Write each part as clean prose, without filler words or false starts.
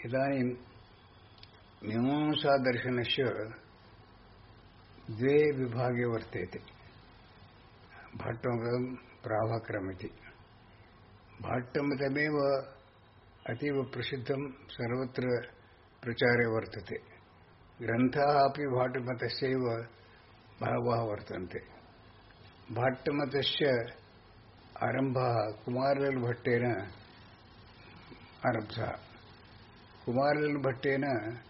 इदानीं मीमांसादर्शनस्य द्वे विभागे वर्तेते भाट्टमतं प्राभाकरमिति। भाट्टमतमेव अतीव प्रसिद्धं सर्वत्र प्रचारे वर्तते। ग्रन्थाः अपि भाट्टमतस्यैव बहवः वर्तन्ते। भाट्टमतस्य आरम्भः कुमारलल्भट्टेन आरब्धः। कुमारलल्भट्टेन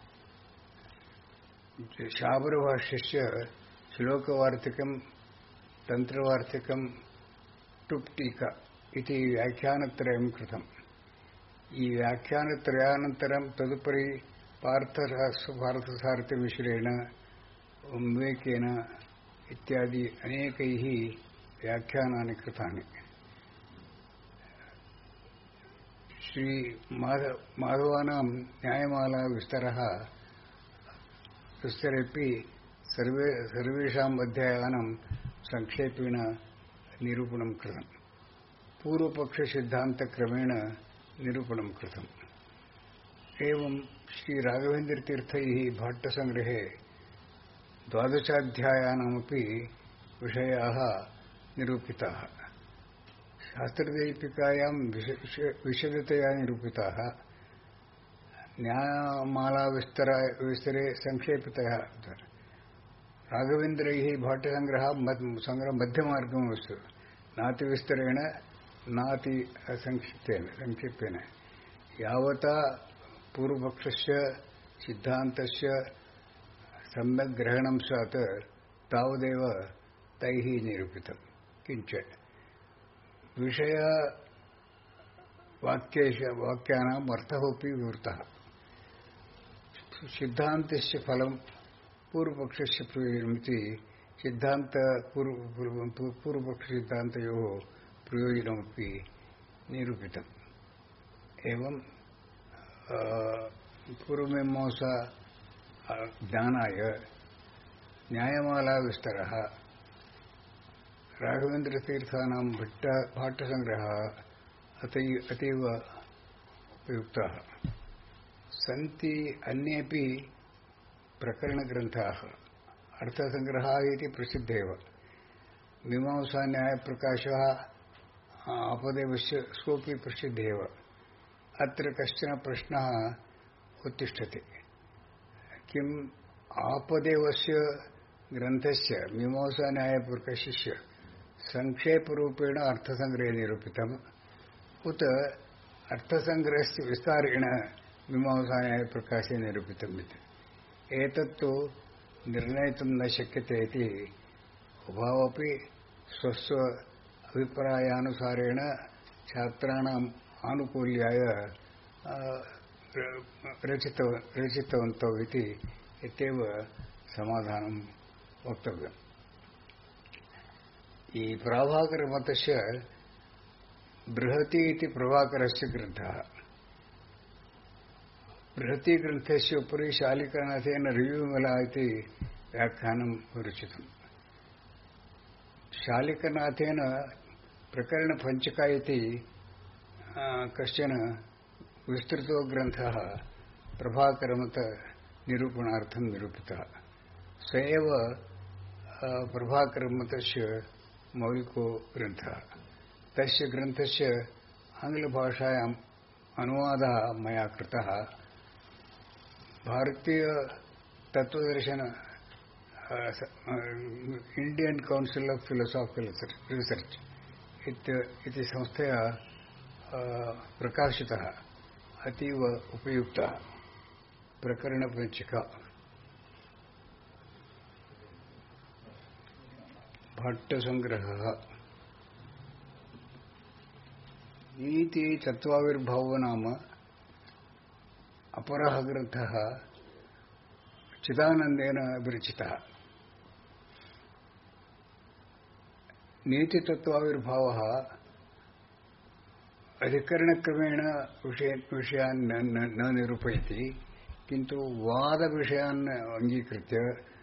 शाबरभाष्यस्य श्लोकवार्तिकं तन्त्रवार्तिकं टुप्टीका इति व्याख्यानत्रयं कृतम्। ಈ ವ್ಯಾಖ್ಯಾನತ್ರಯಾನಂತರಂ ತದುಪರಿ ಪಾರ್ಥಸಾರಥಿಮಿಶ್ರೇಣ ವಿವೇಕೇನ ಇತ್ಯಾದಿ ಅನೇಕೈಃ ವ್ಯಾಖ್ಯಾನಾನಿ ಕೃತಾನಿ। ಶ್ರೀ ಮಾಧವಾನಾಂ ನ್ಯಾಯಮಾಲಾ ವಿಸ್ತರಃ ವಿಸ್ತರೇಪಿ ಸರ್ವೇಷಾಂ ಅಧ್ಯಾಯಾನಾಂ ಸಂಕ್ಷೇಪೇಣ ನಿರೂಪಣಂ ಕೃತಂ। पूर्वपक्ष सिद्धांत क्रमेण निरूपणं कृतम्। एवं श्री राघवेन्द्र तीर्थैः भाट्ट संग्रहे 12 अध्यायानामपि विषयाः निरूपिताः। शास्त्रदीपिकायां विशदतया निरूपिताः। न्यायमाला विस्तरे संक्षेपितः। राघवेन्द्रैः भाट्ट संग्रह मध्यमार्गमस्तु, नाति विस्तरेण नाति संक्षिप्तेन। यावता पूर्वपक्षस्य सिद्धान्तस्य सम्यक् ग्रहणं स्यात् तावदेव तैः निरूपितम्। किञ्च वाक्यानाम् अर्थोऽपि विवृतः। सिद्धान्तस्य फलं पूर्वपक्षस्य प्रयोजनमिति सिद्धान्त पूर्वपक्षसिद्धान्तयोः प्रयोजनमपि निरूपितम्। एवं पूर्वमीमांसा ज्ञानाय न्यायमाला विस्तरः, राघवेन्द्रतीर्थानां भाट्टसंग्रहः अतीव उपयुक्ताः सन्ति। अन्येपि प्रकरणग्रन्थाः अर्थसंग्रहः इति प्रसिद्धेव। मीमांसा न्यायप्रकाशः आपदेवस्य सोऽपि प्रसिद्धेव। अत्र कश्चन प्रश्नः उत्तिष्ठति, किम् आपदेवस्य ग्रन्थस्य मीमांसा न्यायप्रकाशस्य संक्षेपरूपेण अर्थसंग्रहे निरूपितम् उत अर्थसंग्रहस्य विस्तारेण मीमांसा न्यायप्रकाशे निरूपितम् इति। एतत्तु निर्णयितुं न शक्यते इति उभावपि स्वस्व अभिप्रायानुसारेण छात्राणाम् आनुकूल्याय रचितवन्तौ इति इत्येव समाधानं वक्तव्यम्। ಈ ಪ್ರಭಾಕರಮತಸ್ಯ ಬೃಹತಿ इति ಪ್ರಭಾಕರस्य ग्रन्थः। बृहति ग्रन्थस्य उपरि शालिकनाथेन रिव्यूमला इति व्याख्यानं विरचितम्। शालिकनाथेन प्रकरणपञ्चका इति कश्चन विस्तृतो ग्रन्थः प्रभाकरमतनिरूपणार्थं निरूपितः। स एव प्रभाकरमतस्य मौलिको ग्रन्थः। तस्य ग्रन्थस्य आङ्ग्लभाषायाम् अनुवादः मया कृतः। भारतीय तत्वदर्शन Indian Council of Philosophical Research इति संस्थया प्रकाशितः अतीव उपयुक्तः प्रकरणपञ्चिका। भाट्टसंग्रहः नीति तत्वाविर्भावो नाम अपरः ग्रन्थः चिदानन्देन विरचितः। नीतितत्वाविर्भावः अधिकरणक्रमेण विषयान् न निरूपयति, किन्तु वादविषयान् अङ्गीकृत्य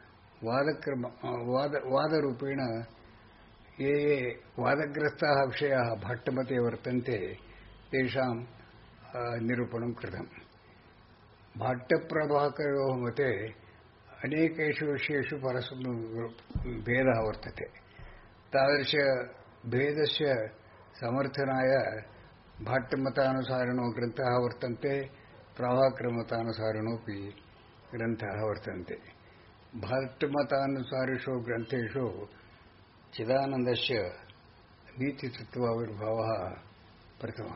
वादरूपेण ये वादग्रस्ताः विषयाः भाट्टमते वर्तन्ते तेषां निरूपणं कृतम्। भाट्टप्रभाकरोः मते अनेकेषु विषयेषु परस्परं भेदः वर्तते। तादृशभेदस्य समर्थनाय भाट्टमतानुसारिणो ग्रन्थाः वर्तन्ते, प्रभाकरमतानुसारिणोऽपि ग्रन्थाः वर्तन्ते। भाट्टमतानुसारिषु ग्रन्थेषु चिदानन्दस्य नीतितत्त्वाविर्भावः प्रथमः।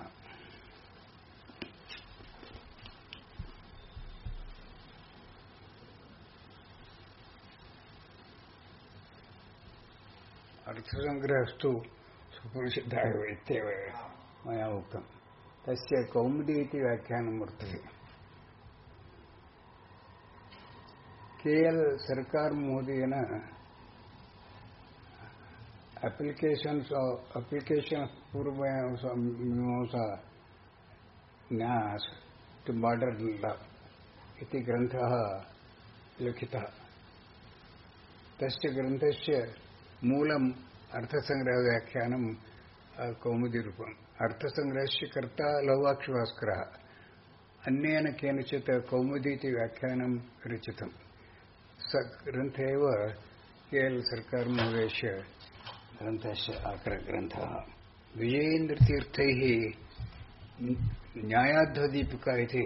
अर्थसङ्ग्रहस्तु सुपरिचितः इत्येव मया उक्तं। तस्य कौमुदी इति व्याख्यानं वर्तते। KL सर्कार महोदयेन application पूर्वमीमांसा न्यास टू मॉडर्न लॉ इति ग्रन्थः लिखितः। तस्य ग्रन्थस्य मूलम् अर्थसङ्ग्रहव्याख्यानं कौमुदीरूपम्। अर्थसङ्ग्रहस्य कर्ता लौवाक्षभास्करः। अन्येन केनचित् कौमुदी इति व्याख्यानं रचितम्। स ग्रन्थ एव KL सर्कार महोदयस्य ग्रन्थस्य आकरग्रन्थः। विजयेन्द्रतीर्थैः न्यायाध्वदीपिका इति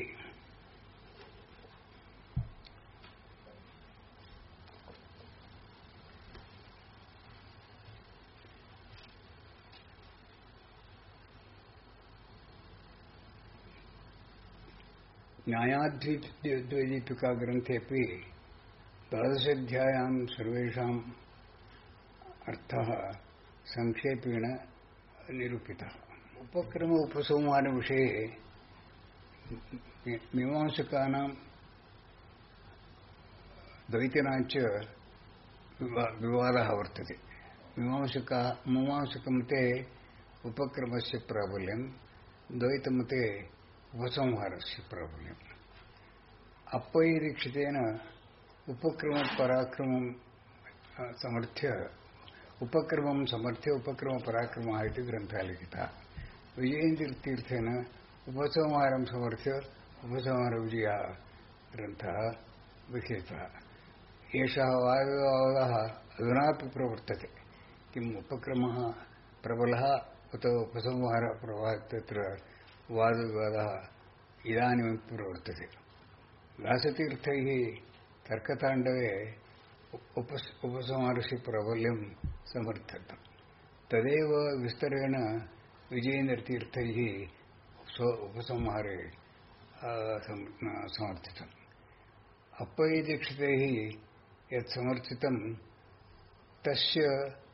न्यायाध्वदीपिका ग्रन्थेऽपि 12 अध्यायां सर्वेषाम् अर्थः संक्षेपेण निरूपितः। उपक्रम उपसंहार विषये मीमांसकानां द्वैतिनां च विवादः वर्तते। मीमांसकमते उपक्रमस्य प्राबल्यं, द्वैतमते उपसंहारस्य प्राबल्यम्। अप्पय्य दीक्षितेन उपक्रमपराक्रमं समर्थ्य उपक्रमपराक्रमः इति ग्रन्थः लिखितः। विजयेन्द्रतीर्थेन उपसंहारं समर्थ्य उपसंहारविजयः ग्रन्थः लिखितः। एषः वादविवादः अधुनापि प्रवर्तते। किम् उपक्रमः प्रबलः उत उपसंहारः प्रबलः तत्र वादविवादः इदानीमपि प्रवर्तते। व्यासतीर्थैः तर्कताण्डवे उपसंहारस्य प्राबल्यं समर्थतं। तदेव विस्तरेण विजयेन्द्रतीर्थैः उपसंहारे समर्थितम्। अप्पय्यदीक्षितैः यत् समर्थितं तस्य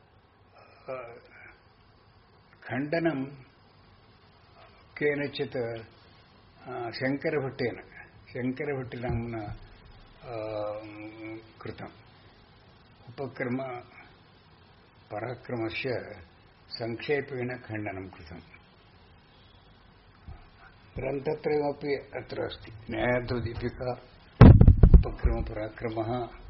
खण्डनं केनचित् शङ्करभट्टनाम्ना कृतम्। उपक्रम पराक्रमस्य संक्षेपेण खण्डनं कृतम्। ग्रन्थत्रयमपि अत्र अस्ति। न्यायाध्वदीपिका, उपक्रम पराक्रमः,